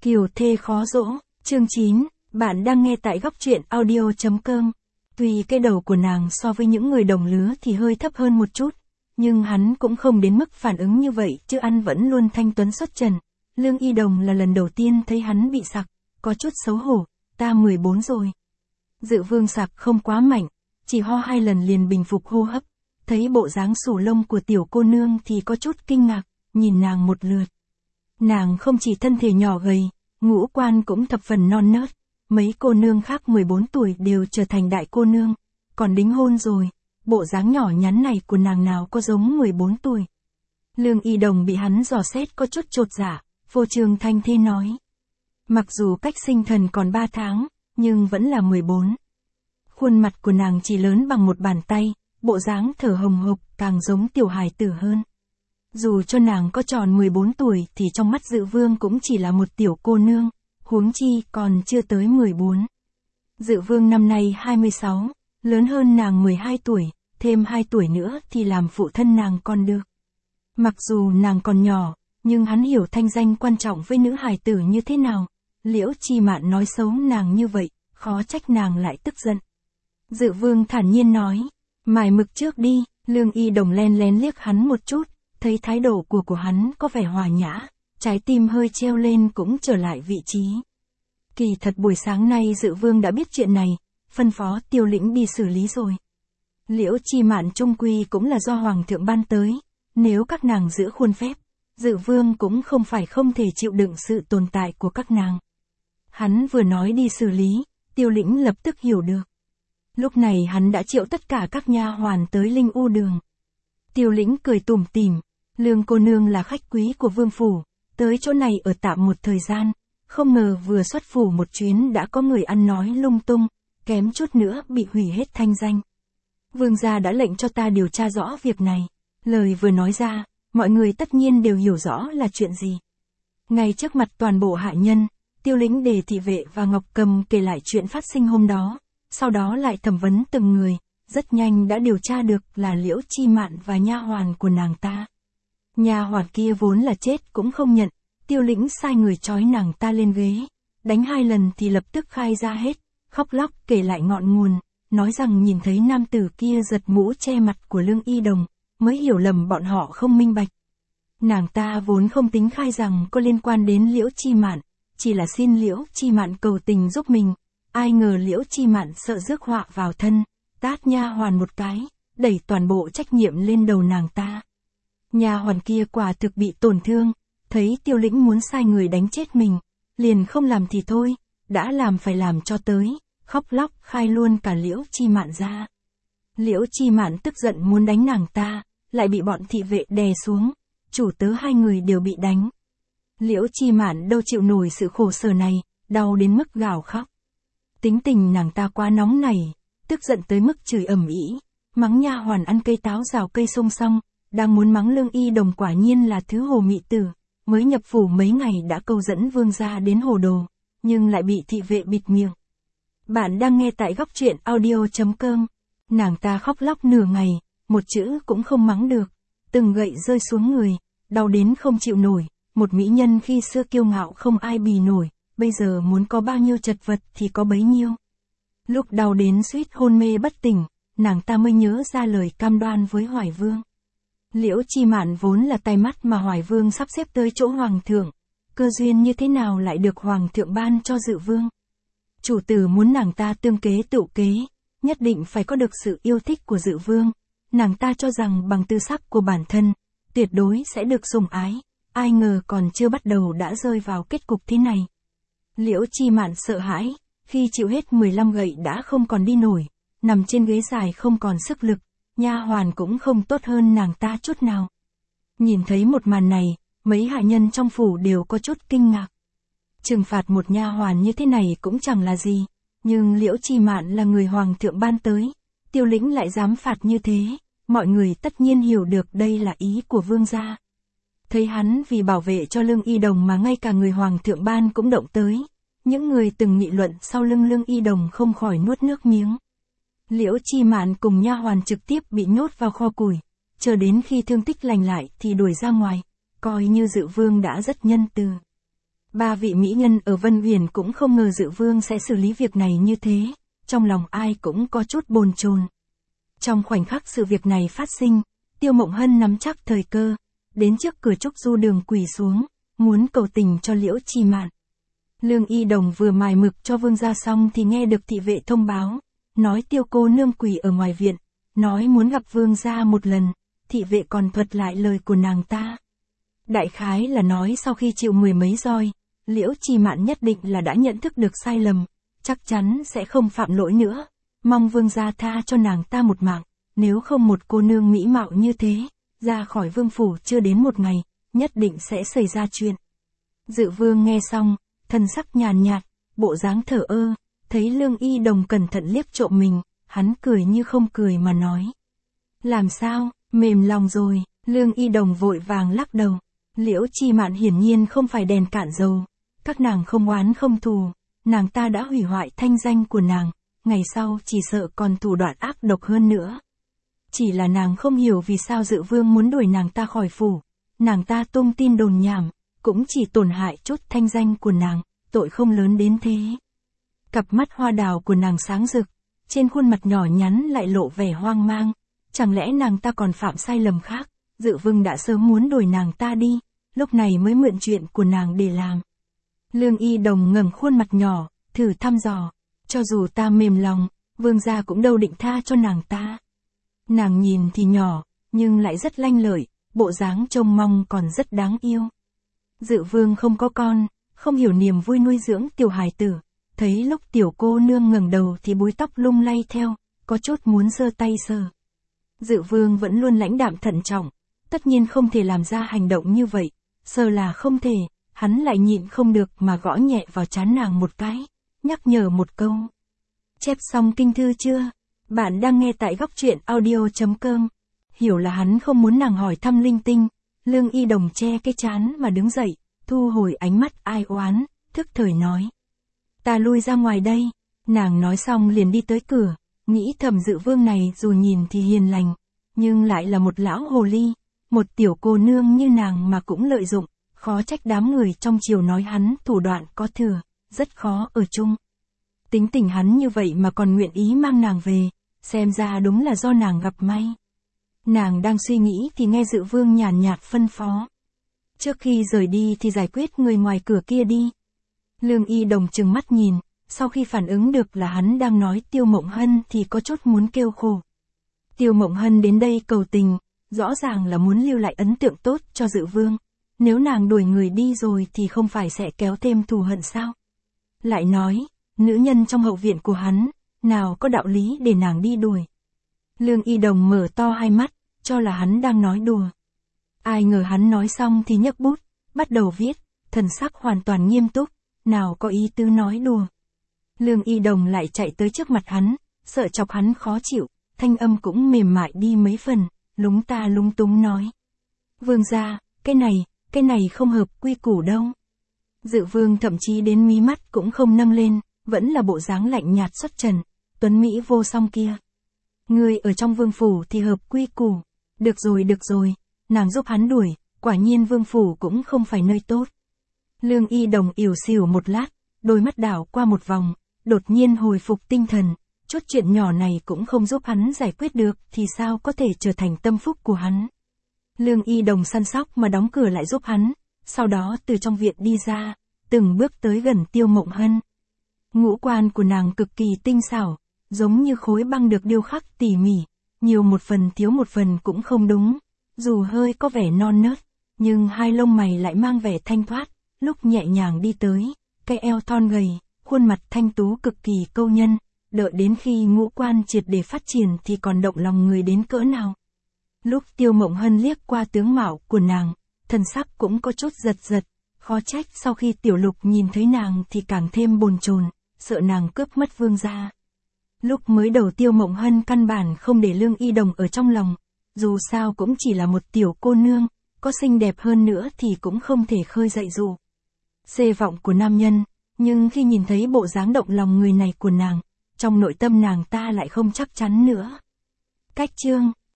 Kiều thê khó dỗ, chương 9, bạn đang nghe tại góc truyện audio.com. Tuy cái đầu của nàng so với những người đồng lứa thì hơi thấp hơn một chút, nhưng hắn cũng không đến mức phản ứng như vậy chứ ăn vẫn luôn thanh tuấn xuất trần. Lương Y Đồng là lần đầu tiên thấy hắn bị sặc, có chút xấu hổ, ta 14 rồi. Dự Vương sặc không quá mạnh, chỉ ho 2 lần liền bình phục hô hấp, thấy bộ dáng sủ lông của tiểu cô nương thì có chút kinh ngạc, nhìn nàng một lượt. Nàng không chỉ thân thể nhỏ gầy, ngũ quan cũng thập phần non nớt, mấy cô nương khác 14 tuổi đều trở thành đại cô nương, còn đính hôn rồi, bộ dáng nhỏ nhắn này của nàng nào có giống 14 tuổi. Lương Y Đồng bị hắn dò xét có chút chột dạ, vô trường thanh thi nói. Mặc dù cách sinh thần còn 3 tháng, nhưng vẫn là 14. Khuôn mặt của nàng chỉ lớn bằng một bàn tay, bộ dáng thở hồng hộc càng giống tiểu hài tử hơn. Dù cho nàng có tròn 14 tuổi thì trong mắt Dự Vương cũng chỉ là một tiểu cô nương, huống chi còn chưa tới 14. Dự Vương năm nay 26, lớn hơn nàng 12 tuổi, thêm 2 tuổi nữa thì làm phụ thân nàng còn được. Mặc dù nàng còn nhỏ, nhưng hắn hiểu thanh danh quan trọng với nữ hài tử như thế nào. Liễu Chi Mạn nói xấu nàng như vậy, khó trách nàng lại tức giận. Dự Vương thản nhiên nói, mài mực trước đi. Lương Y Đồng len lén liếc hắn một chút, thấy thái độ của hắn có vẻ hòa nhã, trái tim hơi treo lên cũng trở lại vị trí. Kỳ thật buổi sáng nay Dự Vương đã biết chuyện này, phân phó Tiêu Lĩnh đi xử lý rồi. Liễu Chi Mạn trung quy cũng là do Hoàng thượng ban tới, nếu các nàng giữ khuôn phép, Dự Vương cũng không phải không thể chịu đựng sự tồn tại của các nàng. Hắn vừa nói đi xử lý, Tiêu Lĩnh lập tức hiểu được. Lúc này hắn đã triệu tất cả các nha hoàn tới Linh U đường. Tiêu Lĩnh cười tủm tỉm, Lương cô nương là khách quý của vương phủ, tới chỗ này ở tạm một thời gian, không ngờ vừa xuất phủ một chuyến đã có người ăn nói lung tung, kém chút nữa bị hủy hết thanh danh. Vương gia đã lệnh cho ta điều tra rõ việc này. Lời vừa nói ra, mọi người tất nhiên đều hiểu rõ là chuyện gì. Ngay trước mặt toàn bộ hạ nhân, Tiêu Lĩnh để thị vệ và Ngọc Cầm kể lại chuyện phát sinh hôm đó, sau đó lại thẩm vấn từng người, rất nhanh đã điều tra được là Liễu Chi Mạn và nha hoàn của nàng ta. Nha hoàn kia vốn là chết cũng không nhận, Tiêu Lĩnh sai người trói nàng ta lên ghế, đánh 2 lần thì lập tức khai ra hết, khóc lóc kể lại ngọn nguồn, nói rằng nhìn thấy nam tử kia giật mũ che mặt của Lương Y Đồng, mới hiểu lầm bọn họ không minh bạch. Nàng ta vốn không tính khai rằng có liên quan đến Liễu Chi Mạn, chỉ là xin Liễu Chi Mạn cầu tình giúp mình, ai ngờ Liễu Chi Mạn sợ rước họa vào thân, tát nha hoàn một cái, đẩy toàn bộ trách nhiệm lên đầu nàng ta. Nha hoàn kia quả thực bị tổn thương, thấy Tiêu Lĩnh muốn sai người đánh chết mình, liền không làm thì thôi, đã làm phải làm cho tới, khóc lóc khai luôn cả Liễu Chi Mạn ra. Liễu Chi Mạn tức giận muốn đánh nàng ta, lại bị bọn thị vệ đè xuống, chủ tớ 2 người đều bị đánh. Liễu Chi Mạn đâu chịu nổi sự khổ sở này, đau đến mức gào khóc. Tính tình nàng ta quá nóng nảy, tức giận tới mức chửi ầm ĩ, mắng nha hoàn ăn cây táo rào cây sông xong, đang muốn mắng Lương Y Đồng quả nhiên là thứ hồ mị tử, mới nhập phủ mấy ngày đã câu dẫn vương gia đến hồ đồ, nhưng lại bị thị vệ bịt miệng. Bạn đang nghe tại góc truyện audio.com. Nàng ta khóc lóc nửa ngày, một chữ cũng không mắng được, từng gậy rơi xuống người, đau đến không chịu nổi, một mỹ nhân khi xưa kiêu ngạo không ai bì nổi, bây giờ muốn có bao nhiêu chật vật thì có bấy nhiêu. Lúc đau đến suýt hôn mê bất tỉnh, nàng ta mới nhớ ra lời cam đoan với Hoài Vương. Liễu Chi Mạn vốn là tay mắt mà Hoài Vương sắp xếp tới chỗ Hoàng thượng, cơ duyên như thế nào lại được Hoàng thượng ban cho Dự Vương. Chủ tử muốn nàng ta tương kế tựu kế, nhất định phải có được sự yêu thích của Dự Vương, nàng ta cho rằng bằng tư sắc của bản thân, tuyệt đối sẽ được sủng ái, ai ngờ còn chưa bắt đầu đã rơi vào kết cục thế này. Liễu Chi Mạn sợ hãi, khi chịu hết 15 gậy đã không còn đi nổi, nằm trên ghế dài không còn sức lực, nha hoàn cũng không tốt hơn nàng ta chút nào. Nhìn thấy một màn này, mấy hạ nhân trong phủ đều có chút kinh ngạc. Trừng phạt một nha hoàn như thế này cũng chẳng là gì, nhưng Liễu Chi Mạn là người Hoàng thượng ban tới, Tiêu Lĩnh lại dám phạt như thế, mọi người tất nhiên hiểu được đây là ý của vương gia. Thấy hắn vì bảo vệ cho Lương Y Đồng mà ngay cả người Hoàng thượng ban cũng động tới, những người từng nghị luận sau lưng Lương Y Đồng không khỏi nuốt nước miếng. Liễu Chi Mạn cùng nha hoàn trực tiếp bị nhốt vào kho củi, chờ đến khi thương tích lành lại thì đuổi ra ngoài, coi như Dự Vương đã rất nhân từ. Ba vị mỹ nhân ở Vân Uyển cũng không ngờ Dự Vương sẽ xử lý việc này như thế, trong lòng ai cũng có chút bồn chồn. Trong khoảnh khắc sự việc này phát sinh, Tiêu Mộng Hân nắm chắc thời cơ, đến trước cửa Trúc Du Đường quỳ xuống, muốn cầu tình cho Liễu Trì Mạn. Lương Y Đồng vừa mài mực cho vương gia xong thì nghe được thị vệ thông báo, nói Tiêu cô nương quỳ ở ngoài viện, nói muốn gặp vương gia một lần, thị vệ còn thuật lại lời của nàng ta. Đại khái là nói sau khi chịu 10 mấy roi, Liễu Trì Mạn nhất định là đã nhận thức được sai lầm, chắc chắn sẽ không phạm lỗi nữa, mong vương gia tha cho nàng ta một mạng, nếu không một cô nương mỹ mạo như thế, ra khỏi vương phủ chưa đến một ngày, nhất định sẽ xảy ra chuyện. Dự Vương nghe xong, thần sắc nhàn nhạt, bộ dáng thờ ơ, thấy Lương Y Đồng cẩn thận liếc trộm mình, hắn cười như không cười mà nói. Làm sao, mềm lòng rồi, Lương Y Đồng vội vàng lắc đầu. Liễu Trì Mạn hiển nhiên không phải đèn cạn dầu, các nàng không oán không thù, nàng ta đã hủy hoại thanh danh của nàng, ngày sau chỉ sợ còn thủ đoạn ác độc hơn nữa. Chỉ là nàng không hiểu vì sao Dự Vương muốn đuổi nàng ta khỏi phủ, nàng ta tung tin đồn nhảm, cũng chỉ tổn hại chút thanh danh của nàng, tội không lớn đến thế. Cặp mắt hoa đào của nàng sáng rực, trên khuôn mặt nhỏ nhắn lại lộ vẻ hoang mang, chẳng lẽ nàng ta còn phạm sai lầm khác, Dự Vương đã sớm muốn đuổi nàng ta đi, lúc này mới mượn chuyện của nàng để làm. Lương Y Đồng ngẩng khuôn mặt nhỏ, thử thăm dò, cho dù ta mềm lòng, vương gia cũng đâu định tha cho nàng ta. Nàng nhìn thì nhỏ, nhưng lại rất lanh lợi, bộ dáng trông mong còn rất đáng yêu. Dự Vương không có con, không hiểu niềm vui nuôi dưỡng tiểu hài tử, thấy lúc tiểu cô nương ngẩng đầu thì búi tóc lung lay theo, có chút muốn giơ tay sờ. Dự Vương vẫn luôn lãnh đạm thận trọng, tất nhiên không thể làm ra hành động như vậy, sờ là không thể, hắn lại nhịn không được mà gõ nhẹ vào trán nàng một cái, nhắc nhở một câu. Chép xong kinh thư chưa? Bạn đang nghe tại góc truyện audio.com. Hiểu là hắn không muốn nàng hỏi thăm linh tinh, Lương Y Đồng che cái trán mà đứng dậy, thu hồi ánh mắt ai oán, thức thời nói. Ta lui ra ngoài đây, nàng nói xong liền đi tới cửa, nghĩ thầm Dự Vương này dù nhìn thì hiền lành, nhưng lại là một lão hồ ly, một tiểu cô nương như nàng mà cũng lợi dụng, khó trách đám người trong triều nói hắn thủ đoạn có thừa, rất khó ở chung. Tính tình hắn như vậy mà còn nguyện ý mang nàng về, xem ra đúng là do nàng gặp may. Nàng đang suy nghĩ thì nghe Dự Vương nhàn nhạt phân phó. Trước khi rời đi thì giải quyết người ngoài cửa kia đi. Lương Y Đồng trừng mắt nhìn, sau khi phản ứng được là hắn đang nói Tiêu Mộng Hân thì có chút muốn kêu khổ. Tiêu Mộng Hân đến đây cầu tình, rõ ràng là muốn lưu lại ấn tượng tốt cho Dự Vương. Nếu nàng đuổi người đi rồi thì không phải sẽ kéo thêm thù hận sao? Lại nói, nữ nhân trong hậu viện của hắn, nào có đạo lý để nàng đi đuổi. Lương Y Đồng mở to hai mắt, cho là hắn đang nói đùa. Ai ngờ hắn nói xong thì nhấc bút, bắt đầu viết, thần sắc hoàn toàn nghiêm túc, nào có ý tứ nói đùa. Lương Y Đồng lại chạy tới trước mặt hắn, sợ chọc hắn khó chịu, thanh âm cũng mềm mại đi mấy phần, lúng ta lúng túng nói. Vương gia, cái này không hợp quy củ đâu. Dự Vương thậm chí đến mí mắt cũng không nâng lên, vẫn là bộ dáng lạnh nhạt xuất trần, tuấn Mỹ vô song kia. Ngươi ở trong vương phủ thì hợp quy củ. Được rồi, nàng giúp hắn đuổi, quả nhiên vương phủ cũng không phải nơi tốt. Lương Y Đồng ỉu xìu một lát, đôi mắt đảo qua một vòng, đột nhiên hồi phục tinh thần, chút chuyện nhỏ này cũng không giúp hắn giải quyết được thì sao có thể trở thành tâm phúc của hắn. Lương Y Đồng săn sóc mà đóng cửa lại giúp hắn, sau đó từ trong viện đi ra, từng bước tới gần Tiêu Mộng Hân. Ngũ quan của nàng cực kỳ tinh xảo, giống như khối băng được điêu khắc tỉ mỉ, nhiều một phần thiếu một phần cũng không đúng, dù hơi có vẻ non nớt, nhưng hai lông mày lại mang vẻ thanh thoát, lúc nhẹ nhàng đi tới, cái eo thon gầy, khuôn mặt thanh tú cực kỳ câu nhân, đợi đến khi ngũ quan triệt để phát triển thì còn động lòng người đến cỡ nào. Lúc Tiêu Mộng Hân liếc qua tướng mạo của nàng, thần sắc cũng có chút giật, khó trách sau khi Tiểu Lục nhìn thấy nàng thì càng thêm bồn chồn, sợ nàng cướp mất vương gia. Lúc mới đầu Tiêu Mộng Hân căn bản không để Lương Y Đồng ở trong lòng, dù sao cũng chỉ là một tiểu cô nương, có xinh đẹp hơn nữa thì cũng không thể khơi dậy dụ xê vọng của nam nhân, nhưng khi nhìn thấy bộ dáng động lòng người này của nàng, trong nội tâm nàng ta lại không chắc chắn nữa. Cách chương